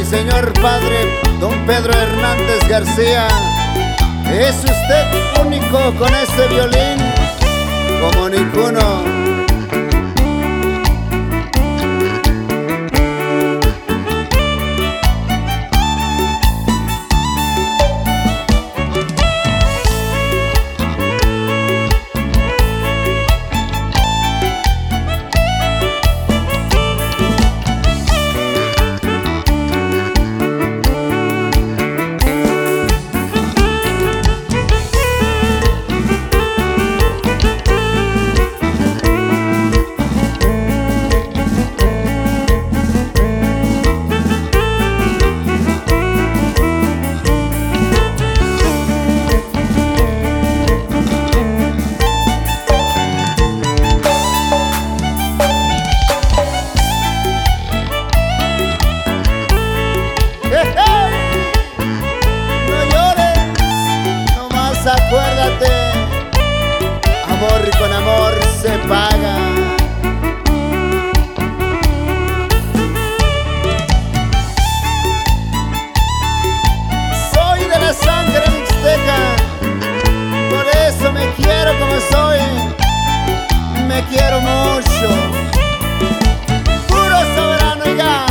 señor padre don Pedro Hernández García. Es usted único con este violín como ninguno. Acuérdate, amor con amor se paga. Soy de la sangre mixteca, por eso me quiero como soy. Me quiero mucho, puro soberano y ya.